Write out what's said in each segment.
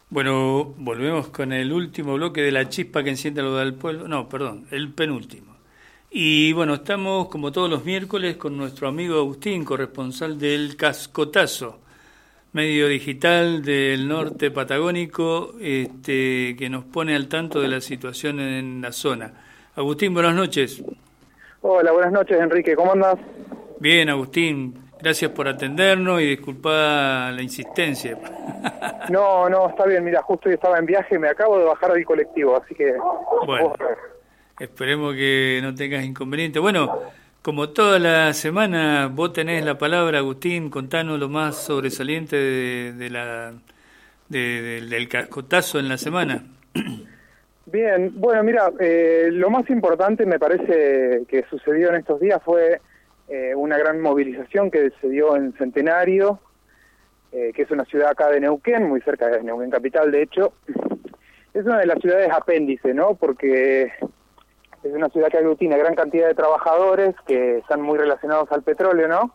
Bueno, volvemos con el último bloque de la chispa que enciende lo del pueblo. No, perdón, el penúltimo. Y bueno, estamos como todos los miércoles con nuestro amigo Agustín, corresponsal del Cascotazo, medio digital del norte patagónico, que nos pone al tanto de la situación en la zona. Agustín, buenas noches. Hola, buenas noches, Enrique. ¿Cómo andas? Bien, Agustín. Gracias por atendernos y disculpa la insistencia. No, está bien. Mira, justo hoy estaba en viaje, me acabo de bajar del colectivo, así que... Bueno, esperemos que no tengas inconveniente. Bueno, como toda la semana, vos tenés la palabra, Agustín. Contanos lo más sobresaliente del cascotazo en la semana. Bien, bueno, mira, lo más importante me parece que sucedió en estos días fue una gran movilización que se dio en Centenario, que es una ciudad acá de Neuquén, muy cerca de Neuquén capital, de hecho. Es una de las ciudades apéndice, ¿no? Porque es una ciudad que aglutina gran cantidad de trabajadores que están muy relacionados al petróleo, ¿no?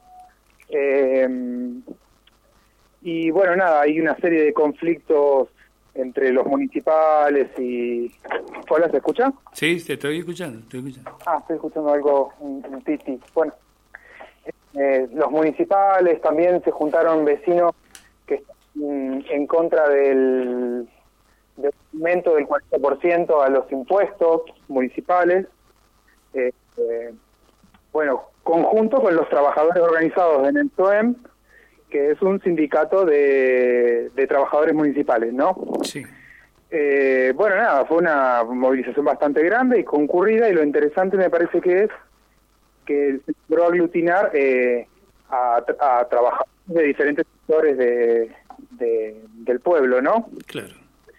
Y bueno, nada, hay una serie de conflictos entre los municipales y... ¿Hola, se escucha? Sí, te estoy escuchando. Estoy escuchando algo, un titi. Bueno, los municipales también se juntaron vecinos que están en contra del aumento del 40% a los impuestos municipales. Bueno, conjunto con los trabajadores organizados en el TOEM, que es un sindicato de trabajadores municipales, ¿no? Sí. Bueno, nada, fue una movilización bastante grande y concurrida, y lo interesante me parece que es que se logró aglutinar a trabajadores de diferentes sectores del pueblo, ¿no? Claro.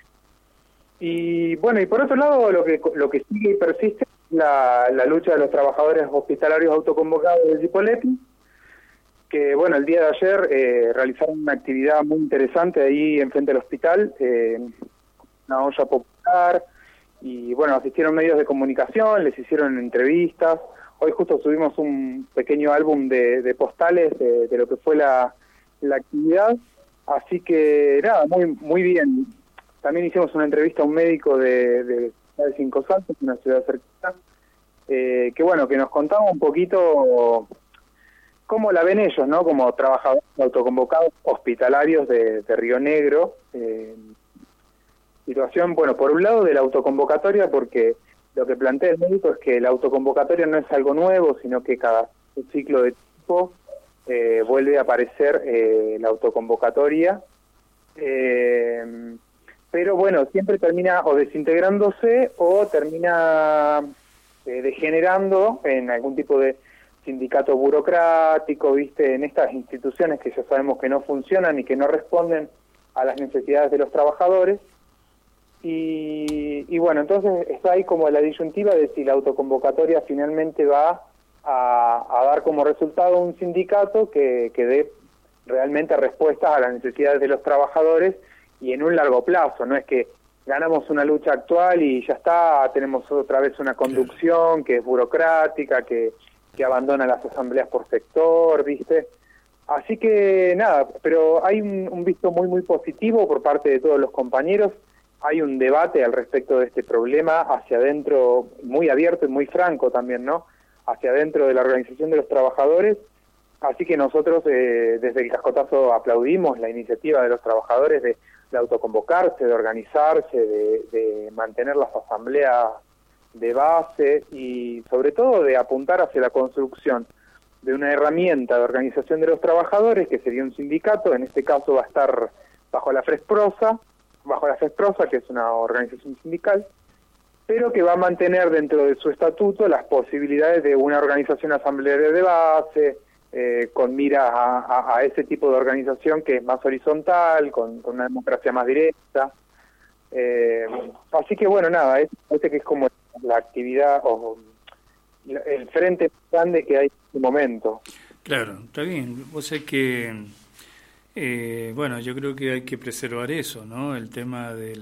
Y bueno, y por otro lado, lo que sigue y persiste es la lucha de los trabajadores hospitalarios autoconvocados del Cipolletti, que bueno, el día de ayer realizaron una actividad muy interesante ahí enfrente del hospital, una olla popular, y bueno, asistieron medios de comunicación, les hicieron entrevistas. Hoy justo subimos un pequeño álbum de postales de lo que fue la actividad, así que nada, muy bien. También hicimos una entrevista a un médico de Cinco Saltos, una ciudad cercana, que bueno, que nos contaba un poquito cómo la ven ellos, ¿no? Como trabajadores autoconvocados hospitalarios de Río Negro. Situación, bueno, por un lado de la autoconvocatoria, porque lo que plantea el médico es que la autoconvocatoria no es algo nuevo, sino que cada ciclo de tiempo vuelve a aparecer la autoconvocatoria. Pero bueno, siempre termina o desintegrándose o termina degenerando en algún tipo de sindicato burocrático, ¿viste? En estas instituciones que ya sabemos que no funcionan y que no responden a las necesidades de los trabajadores. Y bueno, entonces está ahí como la disyuntiva de si la autoconvocatoria finalmente va a dar como resultado un sindicato que dé realmente respuestas a las necesidades de los trabajadores y en un largo plazo. No es que ganamos una lucha actual y ya está, tenemos otra vez una conducción que es burocrática, que abandona las asambleas por sector, ¿viste? Así que nada, pero hay un visto muy positivo por parte de todos los compañeros. Hay un debate al respecto de este problema hacia adentro, muy abierto y muy franco también, ¿no? Hacia adentro de la organización de los trabajadores. Así que nosotros desde el Cascotazo aplaudimos la iniciativa de los trabajadores de autoconvocarse, de organizarse, de mantener las asambleas de base y sobre todo de apuntar hacia la construcción de una herramienta de organización de los trabajadores, que sería un sindicato. En este caso va a estar bajo la FESPROSA, que es una organización sindical, pero que va a mantener dentro de su estatuto las posibilidades de una organización asamblearia de base, con miras a ese tipo de organización que es más horizontal, con una democracia más directa. Así que bueno, nada, parece que es como la actividad o el frente grande que hay en este momento. Claro, está bien. Vos sabés que, bueno, yo creo que hay que preservar eso, ¿no? El tema de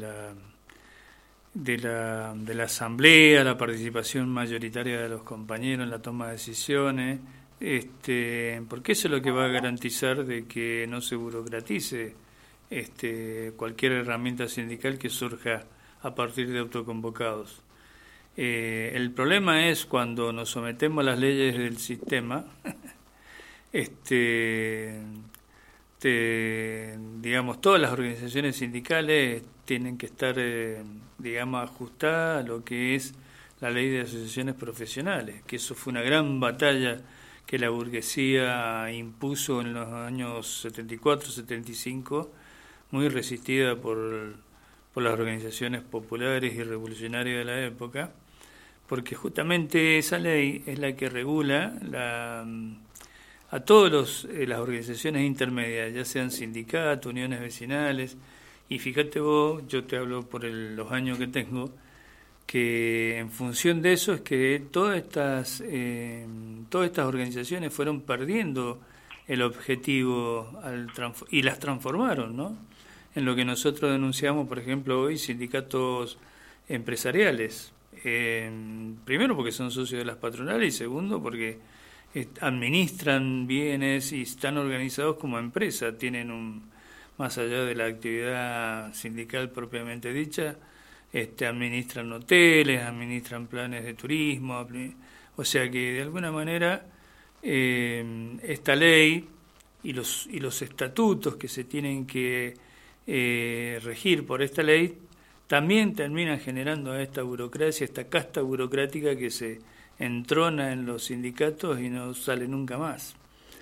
la asamblea, la participación mayoritaria de los compañeros en la toma de decisiones, porque eso es lo que va a garantizar de que no se burocratice cualquier herramienta sindical que surja a partir de autoconvocados. El problema es cuando nos sometemos a las leyes del sistema, digamos, todas las organizaciones sindicales tienen que estar, digamos, ajustadas a lo que es la ley de asociaciones profesionales, que eso fue una gran batalla que la burguesía impuso en los años 74-75, muy resistida por las organizaciones populares y revolucionarias de la época, porque justamente esa ley es la que regula a todas las organizaciones intermedias, ya sean sindicatos, uniones vecinales, y fíjate vos, yo te hablo por los años que tengo, que en función de eso es que todas estas organizaciones fueron perdiendo el objetivo y las transformaron, ¿no? En lo que nosotros denunciamos, por ejemplo, hoy, sindicatos empresariales. Primero porque son socios de las patronales y segundo porque administran bienes y están organizados como empresa, tienen más allá de la actividad sindical propiamente dicha, administran hoteles, administran planes de turismo, o sea que de alguna manera esta ley y los estatutos que se tienen que regir por esta ley también terminan generando esta burocracia, esta casta burocrática que se entrona en los sindicatos y no sale nunca más.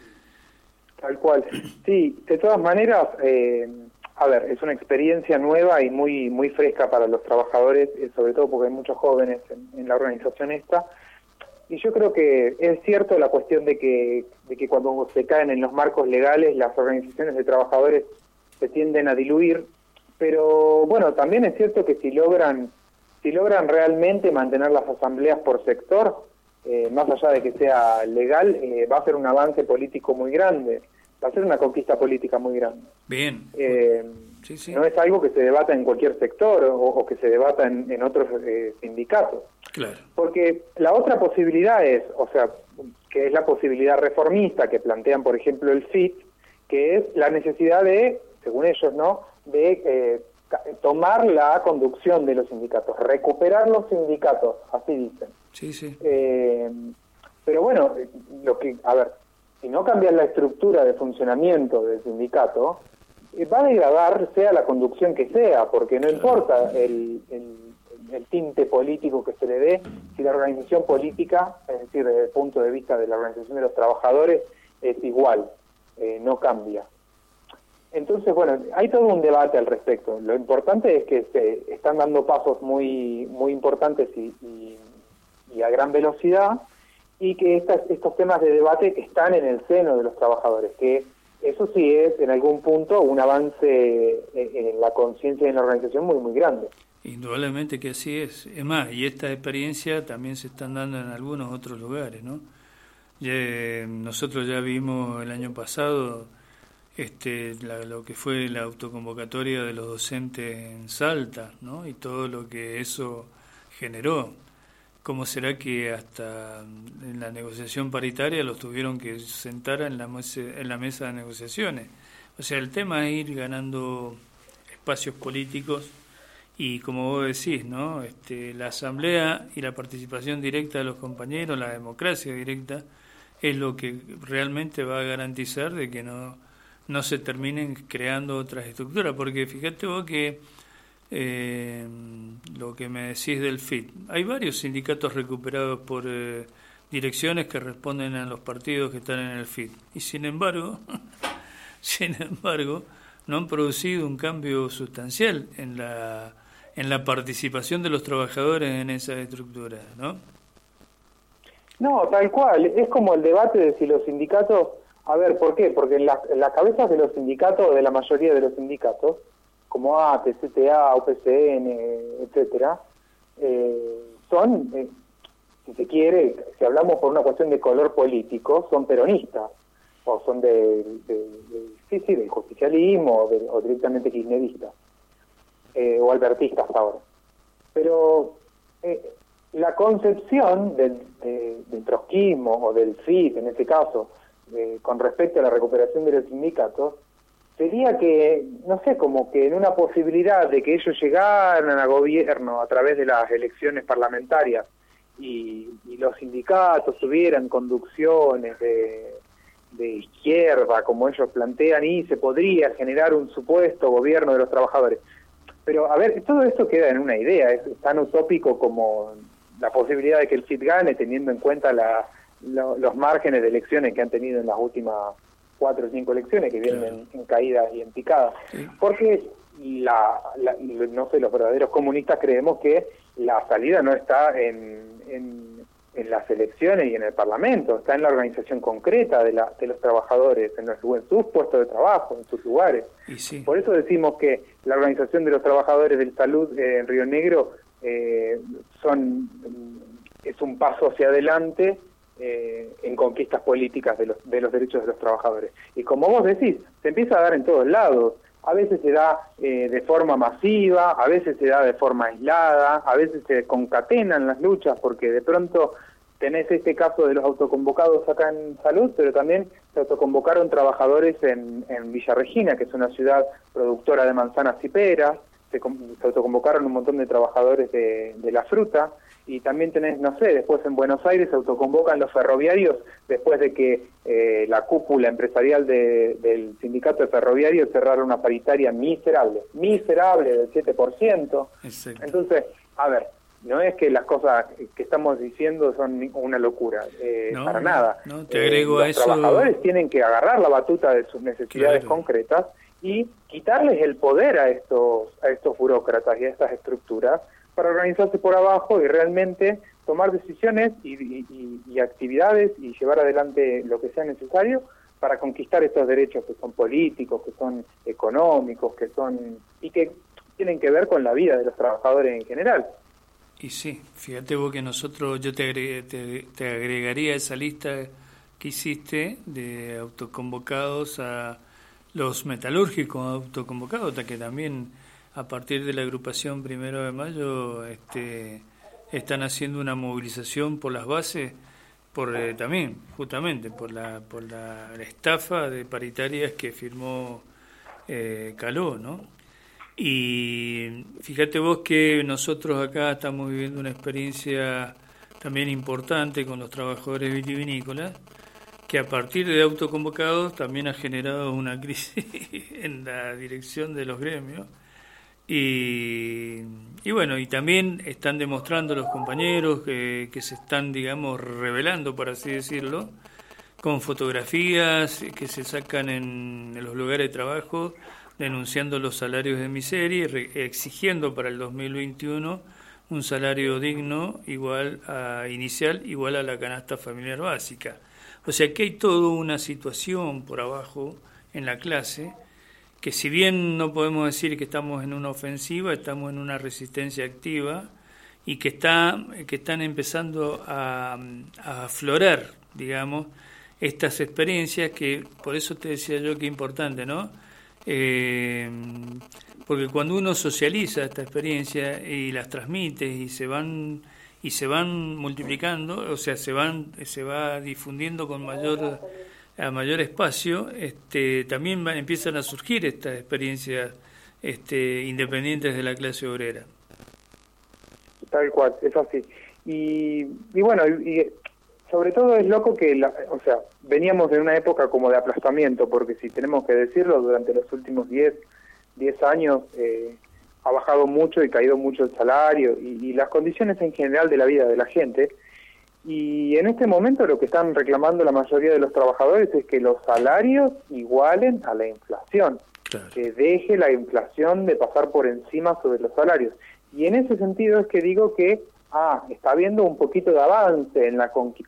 Tal cual. Sí, de todas maneras, a ver, es una experiencia nueva y muy fresca para los trabajadores, sobre todo porque hay muchos jóvenes en la organización esta. Y yo creo que es cierto la cuestión de que cuando se caen en los marcos legales, las organizaciones de trabajadores se tienden a diluir, pero bueno, también es cierto que si logran realmente mantener las asambleas por sector, más allá de que sea legal, va a ser un avance político muy grande, va a ser una conquista política muy grande. Bien. Sí. No es algo que se debata en cualquier sector o que se debata en otros sindicatos. Claro. Porque la otra posibilidad es, o sea, que es la posibilidad reformista que plantean, por ejemplo, el FIT, que es la necesidad de, según ellos, ¿no?, de tomar la conducción de los sindicatos, recuperar los sindicatos, así dicen. Sí. Pero bueno, a ver, si no cambian la estructura de funcionamiento del sindicato, va a degradar sea la conducción que sea, porque no importa el tinte político que se le dé, si la organización política, es decir, desde el punto de vista de la organización de los trabajadores, es igual, no cambia. Entonces, bueno, hay todo un debate al respecto. Lo importante es que se están dando pasos muy importantes y a gran velocidad, y que estos temas de debate están en el seno de los trabajadores, que eso sí es en algún punto un avance en la conciencia de la organización muy grande. Indudablemente que así es. Es más, y esta experiencia también se están dando en algunos otros lugares, ¿no? Nosotros ya vimos el año pasado lo que fue la autoconvocatoria de los docentes en Salta, ¿no? Y todo lo que eso generó. ¿Cómo será que hasta en la negociación paritaria los tuvieron que sentar en la mesa de negociaciones? O sea, el tema es ir ganando espacios políticos y, como vos decís, ¿no?, la asamblea y la participación directa de los compañeros, la democracia directa, es lo que realmente va a garantizar de que no se terminen creando otras estructuras, porque fíjate vos que lo que me decís del FIT, hay varios sindicatos recuperados por direcciones que responden a los partidos que están en el FIT, y sin embargo no han producido un cambio sustancial en la participación de los trabajadores en esas estructuras, ¿no? No, tal cual, es como el debate de si los sindicatos. A ver, ¿por qué? Porque en las cabezas de los sindicatos, de la mayoría de los sindicatos, como ATE, CTA, UPCN, etcétera, son, si se quiere, si hablamos por una cuestión de color político, son peronistas, o son del justicialismo, o directamente kirchneristas, o albertistas ahora. Pero la concepción del trotskismo, o del FIT en este caso, con respecto a la recuperación de los sindicatos, sería que, no sé, como que en una posibilidad de que ellos llegaran a gobierno a través de las elecciones parlamentarias y los sindicatos tuvieran conducciones de izquierda, como ellos plantean, y se podría generar un supuesto gobierno de los trabajadores. Pero, a ver, todo esto queda en una idea, es tan utópico como la posibilidad de que el CID gane, teniendo en cuenta los márgenes de elecciones que han tenido en las últimas 4 o 5 elecciones, que vienen en caída y en picada. Porque, no sé, los verdaderos comunistas creemos que la salida no está en las elecciones y en el Parlamento, está en la organización concreta de los trabajadores, en sus puestos de trabajo, en sus lugares. Por eso decimos que la organización de los trabajadores de salud en Río Negro es un paso hacia adelante en conquistas políticas de los derechos de los trabajadores. Y como vos decís, se empieza a dar en todos lados. A veces se da de forma masiva, a veces se da de forma aislada, a veces se concatenan las luchas, porque de pronto tenés este caso de los autoconvocados acá en Salud, pero también se autoconvocaron trabajadores en Villa Regina, que es una ciudad productora de manzanas y peras, se autoconvocaron un montón de trabajadores de la fruta, y también tenés, no sé, después en Buenos Aires se autoconvocan los ferroviarios después de que la cúpula empresarial del sindicato de ferroviarios cerrara una paritaria miserable del 7%. Exacto. Entonces, a ver, no es que las cosas que estamos diciendo son una locura, para nada. No, te agrego a eso. Los trabajadores tienen que agarrar la batuta de sus necesidades concretas y quitarles el poder a estos burócratas y a estas estructuras para organizarse por abajo y realmente tomar decisiones y actividades y llevar adelante lo que sea necesario para conquistar estos derechos que son políticos, que son económicos, y que tienen que ver con la vida de los trabajadores en general. Y sí, fíjate vos que yo te agregaría esa lista que hiciste de autoconvocados a los metalúrgicos autoconvocados, que también a partir de la agrupación 1 de Mayo están haciendo una movilización por las bases, también justamente por la estafa de paritarias que firmó Caló, ¿no? Y fíjate vos que nosotros acá estamos viviendo una experiencia también importante con los trabajadores vitivinícolas, que a partir de autoconvocados también ha generado una crisis en la dirección de los gremios. Y bueno, y también están demostrando los compañeros que se están, digamos, revelando, por así decirlo, con fotografías que se sacan en los lugares de trabajo, denunciando los salarios de miseria y exigiendo para el 2021 un salario digno igual a la canasta familiar básica. O sea que hay toda una situación por abajo en la clase, que si bien no podemos decir que estamos en una ofensiva, estamos en una resistencia activa y que están empezando a aflorar, digamos, estas experiencias que, por eso te decía yo que es importante, ¿no? Porque cuando uno socializa esta experiencia y las transmite y se van multiplicando, o sea, se va difundiendo con mayor espacio, también empiezan a surgir estas experiencias independientes de la clase obrera. Tal cual, es así. Y bueno, y sobre todo es loco que, veníamos de una época como de aplastamiento, porque si tenemos que decirlo, durante los últimos 10 años ha bajado mucho y caído mucho el salario y las condiciones en general de la vida de la gente. Y en este momento lo que están reclamando la mayoría de los trabajadores es que los salarios igualen a la inflación, claro, que deje la inflación de pasar por encima sobre los salarios. Y en ese sentido es que digo que está habiendo un poquito de avance en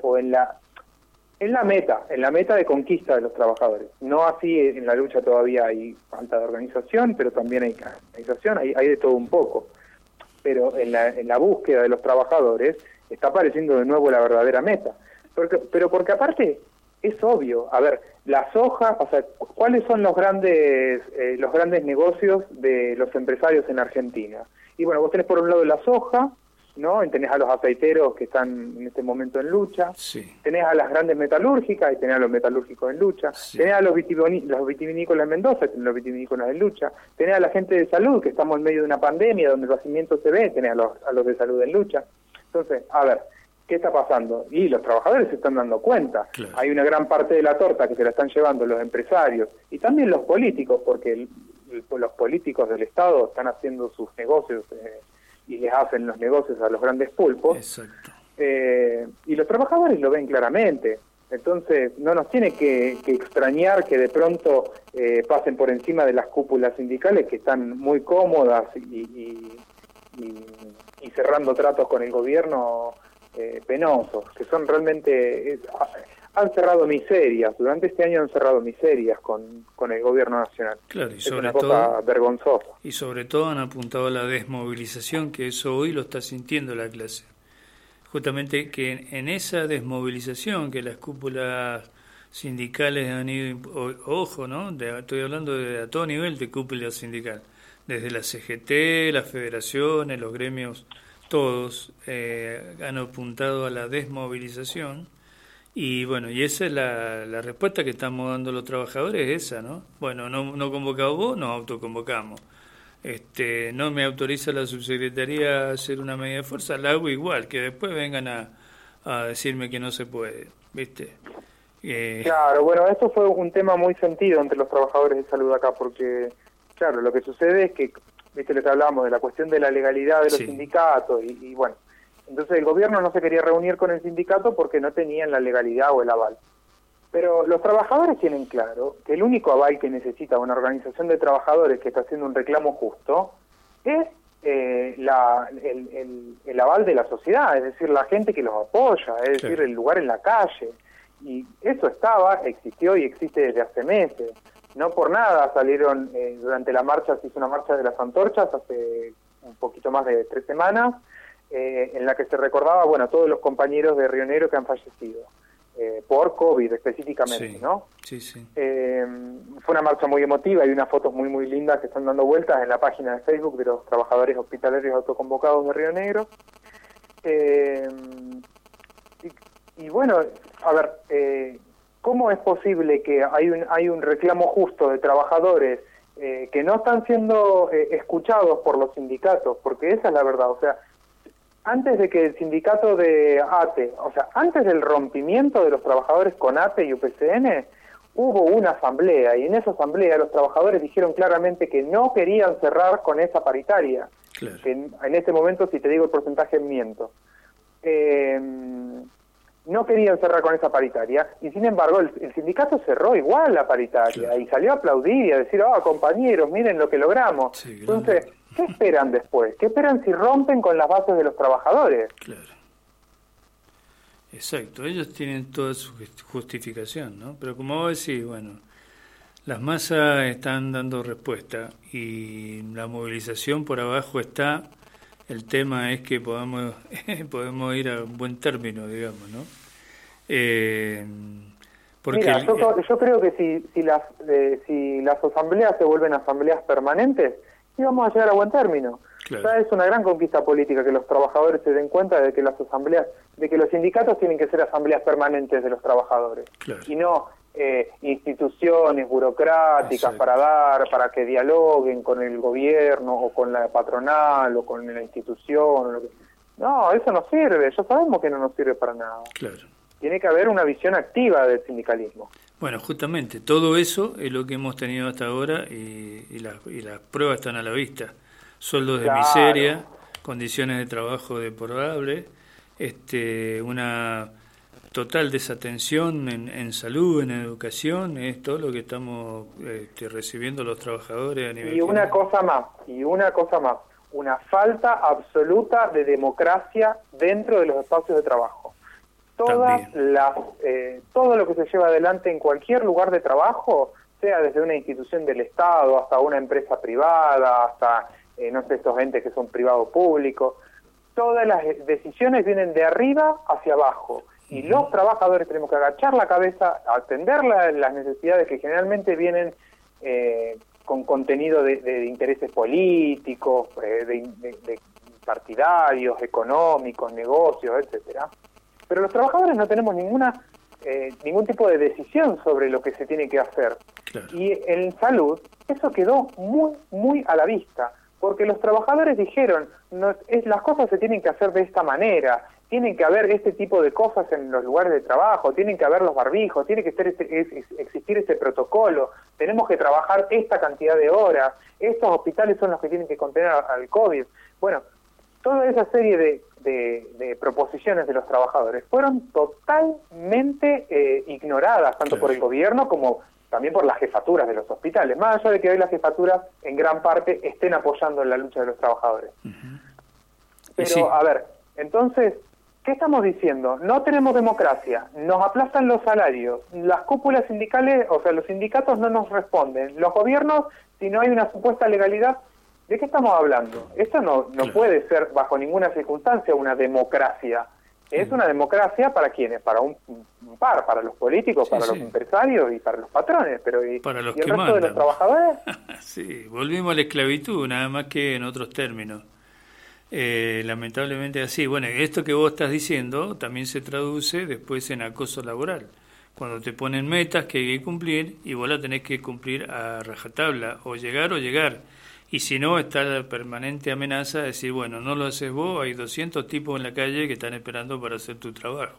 la meta de conquista de los trabajadores. No así en la lucha todavía hay falta de organización, pero también hay organización, hay de todo un poco. Pero en la búsqueda de los trabajadores está apareciendo de nuevo la verdadera meta. Pero porque aparte es obvio, a ver, la soja, ¿cuáles son los grandes negocios de los empresarios en Argentina? Y bueno, vos tenés por un lado la soja, ¿no? Tenés a los aceiteros que están en este momento en lucha, sí, tenés a las grandes metalúrgicas y tenés a los metalúrgicos en lucha, sí, tenés a los vitivinícolas en Mendoza, tenés a los vitivinícolas en lucha, tenés a la gente de salud, que estamos en medio de una pandemia donde el vaciamiento se ve, tenés a los de salud en lucha. Entonces, a ver, ¿qué está pasando? Y los trabajadores se están dando cuenta. claro. Hay una gran parte de la torta que se la están llevando los empresarios y también los políticos, porque los políticos del Estado están haciendo sus negocios y les hacen los negocios a los grandes pulpos. Exacto. Y los trabajadores lo ven claramente. Entonces, no nos tiene que extrañar que de pronto pasen por encima de las cúpulas sindicales que están muy cómodas y cerrando tratos con el gobierno penosos, que son realmente... han cerrado miserias, durante este año han cerrado miserias con el gobierno nacional. Claro, y es sobre una cosa vergonzosa. Y sobre todo han apuntado a la desmovilización, que eso hoy lo está sintiendo la clase. Justamente que en esa desmovilización que las cúpulas sindicales han ido, ojo, ¿no? Estoy hablando a todo nivel de cúpula sindical, desde la CGT, las federaciones, los gremios, todos han apuntado a la desmovilización. Y bueno, y esa es la respuesta que estamos dando los trabajadores, esa, ¿no? Bueno, no convocado vos, nos autoconvocamos. No me autoriza la subsecretaría a hacer una medida de fuerza, la hago igual, que después vengan a decirme que no se puede, ¿viste? Claro, bueno, esto fue un tema muy sentido entre los trabajadores de salud acá, porque, claro, lo que sucede es que, ¿viste lo que hablábamos de la cuestión de la legalidad de los sí, sindicatos? Y bueno, entonces el gobierno no se quería reunir con el sindicato porque no tenían la legalidad o el aval. Pero los trabajadores tienen claro que el único aval que necesita una organización de trabajadores que está haciendo un reclamo justo es el aval de la sociedad, es decir, la gente que los apoya, es decir, el lugar en la calle. Y eso existió y existe desde hace meses. No por nada salieron, durante la marcha, se hizo una marcha de las antorchas hace un poquito más de 3 semanas, en la que se recordaba, bueno, a todos los compañeros de Río Negro que han fallecido. Por COVID específicamente, sí, ¿no? Sí, sí. Fue una marcha muy emotiva y unas fotos muy muy lindas que están dando vueltas en la página de Facebook de los trabajadores hospitalarios autoconvocados de Río Negro. Y bueno, a ver, ¿cómo es posible que hay un reclamo justo de trabajadores que no están siendo escuchados por los sindicatos? Porque esa es la verdad, o sea, antes de que el sindicato de ATE, o sea, antes del rompimiento de los trabajadores con ATE y UPCN, hubo una asamblea, y en esa asamblea los trabajadores dijeron claramente que no querían cerrar con esa paritaria. Claro. Que en este momento, si te digo el porcentaje, miento. No querían cerrar con esa paritaria, y sin embargo el sindicato cerró igual la paritaria, claro, y salió a aplaudir y a decir, compañeros, miren lo que logramos. Sí, entonces, ¿qué esperan después? ¿Qué esperan si rompen con las bases de los trabajadores? Claro. Exacto, ellos tienen toda su justificación, ¿no? Pero como vos decís, bueno, las masas están dando respuesta y la movilización por abajo está. El tema es que podemos ir a un buen término, digamos, ¿no? Porque mira, yo creo que si las asambleas se vuelven asambleas permanentes, sí vamos a llegar a buen término. Claro. Ya es una gran conquista política que los trabajadores se den cuenta de que las asambleas, de que los sindicatos tienen que ser asambleas permanentes de los trabajadores, claro, y no instituciones burocráticas. Exacto. para que dialoguen con el gobierno o con la patronal o con la institución. O lo que... No, eso no sirve, ya sabemos que no nos sirve para nada. Claro. Tiene que haber una visión activa del sindicalismo. Bueno, justamente, todo eso es lo que hemos tenido hasta ahora y las pruebas están a la vista. Sueldos de miseria, condiciones de trabajo deplorables, una total desatención en salud, en educación, es todo lo que estamos recibiendo los trabajadores a nivel y una cosa más, una falta absoluta de democracia dentro de los espacios de trabajo. Todo lo que se lleva adelante en cualquier lugar de trabajo, sea desde una institución del Estado hasta una empresa privada, hasta, estos entes que son privado público, todas las decisiones vienen de arriba hacia abajo. Y los trabajadores tenemos que agachar la cabeza, atender las necesidades que generalmente vienen con contenido de intereses políticos, de partidarios, económicos, negocios, etcétera. Pero los trabajadores no tenemos ningún tipo de decisión sobre lo que se tiene que hacer. Claro. Y en salud eso quedó muy, muy a la vista, porque los trabajadores dijeron, las cosas se tienen que hacer de esta manera, tienen que haber este tipo de cosas en los lugares de trabajo, tienen que haber los barbijos, tiene que existir este protocolo, tenemos que trabajar esta cantidad de horas, estos hospitales son los que tienen que contener al COVID. Bueno, toda esa serie de proposiciones de los trabajadores fueron totalmente ignoradas, tanto por el gobierno como también por las jefaturas de los hospitales, más allá de que hoy las jefaturas en gran parte estén apoyando en la lucha de los trabajadores. Uh-huh. Pero, sí. A ver, entonces, ¿qué estamos diciendo? No tenemos democracia, nos aplastan los salarios, las cúpulas sindicales, o sea, los sindicatos no nos responden, los gobiernos, si no hay una supuesta legalidad, ¿de qué estamos hablando? Esto no puede ser bajo ninguna circunstancia una democracia. Es una democracia para quienes, para un par, para los políticos, para los empresarios y para los patrones, pero para los ¿y el que resto mandan de los trabajadores? Sí, volvimos a la esclavitud, nada más que en otros términos. Lamentablemente así. Bueno, esto que vos estás diciendo también se traduce después en acoso laboral. Cuando te ponen metas que hay que cumplir y vos la tenés que cumplir a rajatabla, o llegar. Y si no, está la permanente amenaza de decir, bueno, no lo haces vos, hay 200 tipos en la calle que están esperando para hacer tu trabajo.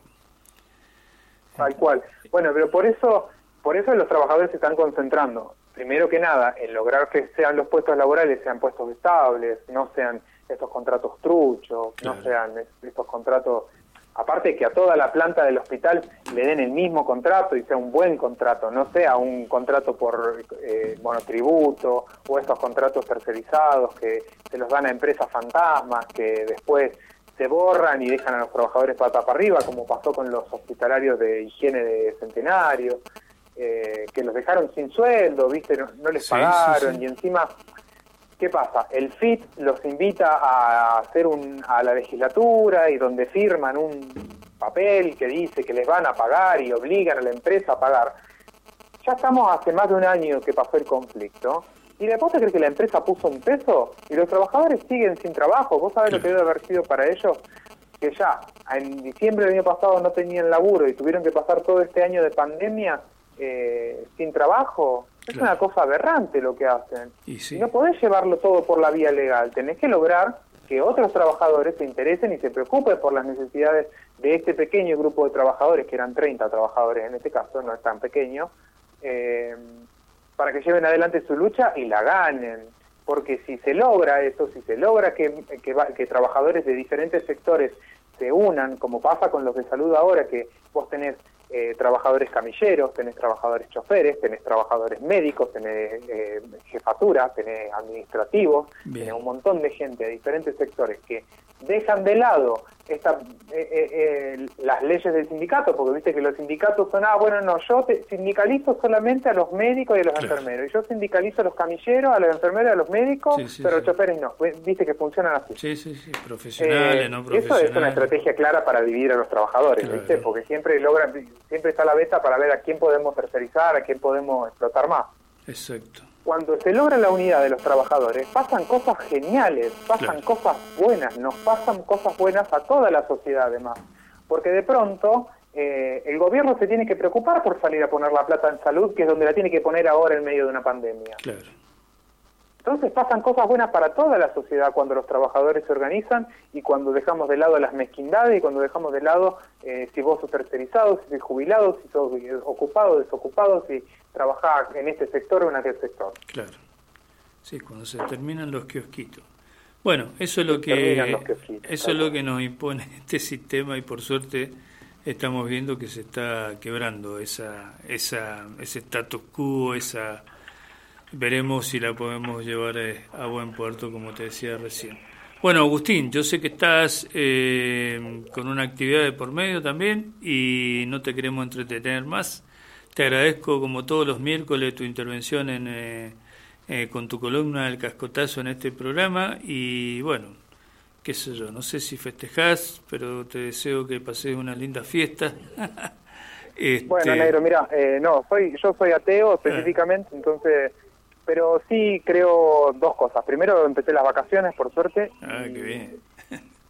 Tal cual. Bueno, pero por eso los trabajadores se están concentrando, primero que nada, en lograr que sean los puestos laborales, sean puestos estables, no sean estos contratos truchos, no sean estos contratos, aparte que a toda la planta del hospital le den el mismo contrato y sea un buen contrato, no sea un contrato por monotributo o estos contratos tercerizados que se los dan a empresas fantasmas que después se borran y dejan a los trabajadores pata para arriba, como pasó con los hospitalarios de higiene de Centenario, que los dejaron sin sueldo, ¿viste? No les pagaron, y encima, ¿qué pasa? El FIT los invita a hacer a la legislatura y donde firman un papel que dice que les van a pagar y obligan a la empresa a pagar. Ya estamos hace más de un año que pasó el conflicto, y después te crees que la empresa puso un peso y los trabajadores siguen sin trabajo. ¿Vos sabés lo que debe haber sido para ellos? Que ya en diciembre del año pasado no tenían laburo y tuvieron que pasar todo este año de pandemia sin trabajo. Es una cosa aberrante lo que hacen. Y no podés llevarlo todo por la vía legal. Tenés que lograr que otros trabajadores se interesen y se preocupen por las necesidades de este pequeño grupo de trabajadores, que eran 30 trabajadores en este caso, no es tan pequeño, para que lleven adelante su lucha y la ganen. Porque si se logra eso, si se logra que trabajadores de diferentes sectores se unan, como pasa con los de salud ahora, que vos tenés trabajadores camilleros, tenés trabajadores choferes, tenés trabajadores médicos, tenés jefatura, tenés administrativos, tenés un montón de gente de diferentes sectores que dejan de lado las leyes del sindicato, porque viste que los sindicatos son, yo sindicalizo solamente a los médicos y a los enfermeros, y yo sindicalizo a los camilleros, a los enfermeros y a los médicos, pero los choferes no, viste que funcionan así. Profesionales, no profesionales. Eso es una estrategia clara para dividir a los trabajadores, ¿viste? Porque siempre está la beta para ver a quién podemos tercerizar, a quién podemos explotar más. Exacto. Cuando se logra la unidad de los trabajadores, pasan cosas geniales, pasan cosas buenas, nos pasan cosas buenas a toda la sociedad además, porque de pronto el gobierno se tiene que preocupar por salir a poner la plata en salud, que es donde la tiene que poner ahora en medio de una pandemia. Claro. Entonces pasan cosas buenas para toda la sociedad cuando los trabajadores se organizan y cuando dejamos de lado las mezquindades y cuando dejamos de lado si vos sos tercerizado, si sos jubilado, si sos ocupado, desocupado, si trabajás en este sector o en aquel sector. Claro. Sí, cuando se terminan los kiosquitos. Bueno, eso es lo que nos impone este sistema y por suerte estamos viendo que se está quebrando ese status quo, veremos si la podemos llevar a buen puerto, como te decía recién. Bueno, Agustín, yo sé que estás con una actividad de por medio también y no te queremos entretener más. Te agradezco, como todos los miércoles, tu intervención con tu columna El Cascotazo en este programa y, bueno, qué sé yo, no sé si festejás, pero te deseo que pases una linda fiesta. Bueno, Negro, mira, yo soy ateo específicamente, entonces... Pero sí creo dos cosas. Primero, empecé las vacaciones, por suerte. Qué bien.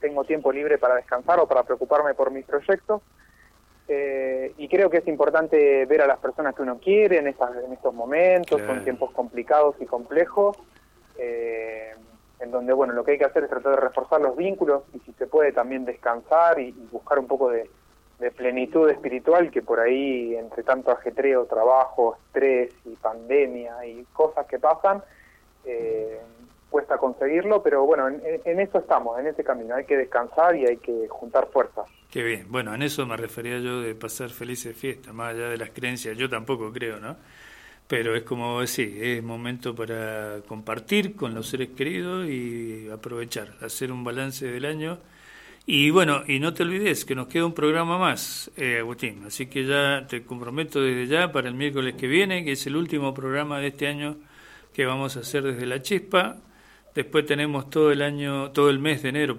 tengo tiempo libre para descansar o para preocuparme por mis proyectos. Y creo que es importante ver a las personas que uno quiere en estos momentos, Claro. Son tiempos complicados y complejos, en donde bueno, lo que hay que hacer es tratar de reforzar los vínculos y si se puede también descansar y buscar un poco de plenitud espiritual, que por ahí entre tanto ajetreo, trabajo, estrés y pandemia y cosas que pasan, cuesta conseguirlo, pero bueno, en eso estamos, en ese camino, hay que descansar y hay que juntar fuerzas. Qué bien. Bueno, en eso me refería yo de pasar felices fiestas, más allá de las creencias. Yo tampoco creo, ¿no? Pero es como decir, es momento para compartir con los seres queridos y aprovechar, hacer un balance del año. Y bueno, y no te olvides que nos queda un programa más, Agustín. Así que ya te comprometo desde ya para el miércoles que viene, que es el último programa de este año que vamos a hacer desde La Chispa. Después tenemos todo el mes de enero.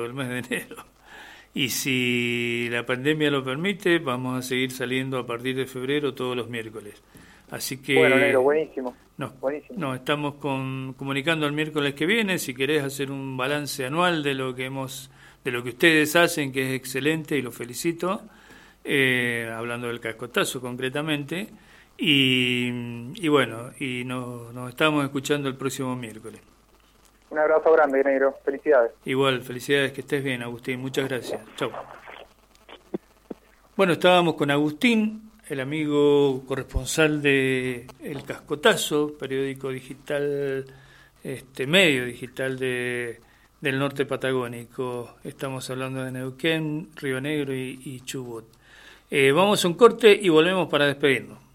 Y si la pandemia lo permite, vamos a seguir saliendo a partir de febrero todos los miércoles. Así que bueno, Negro, buenísimo. nos estamos comunicando el miércoles que viene. Si querés hacer un balance anual de lo que ustedes hacen, que es excelente y los felicito, hablando del cascotazo concretamente. Y bueno, y nos estamos escuchando el próximo miércoles. Un abrazo grande, Negro. Felicidades. Igual, felicidades, que estés bien, Agustín. Muchas gracias. Chau. Bueno, estábamos con Agustín, el amigo corresponsal de El Cascotazo, periódico digital, medio digital del norte patagónico. Estamos hablando de Neuquén, Río Negro y Chubut. Vamos a un corte y volvemos para despedirnos.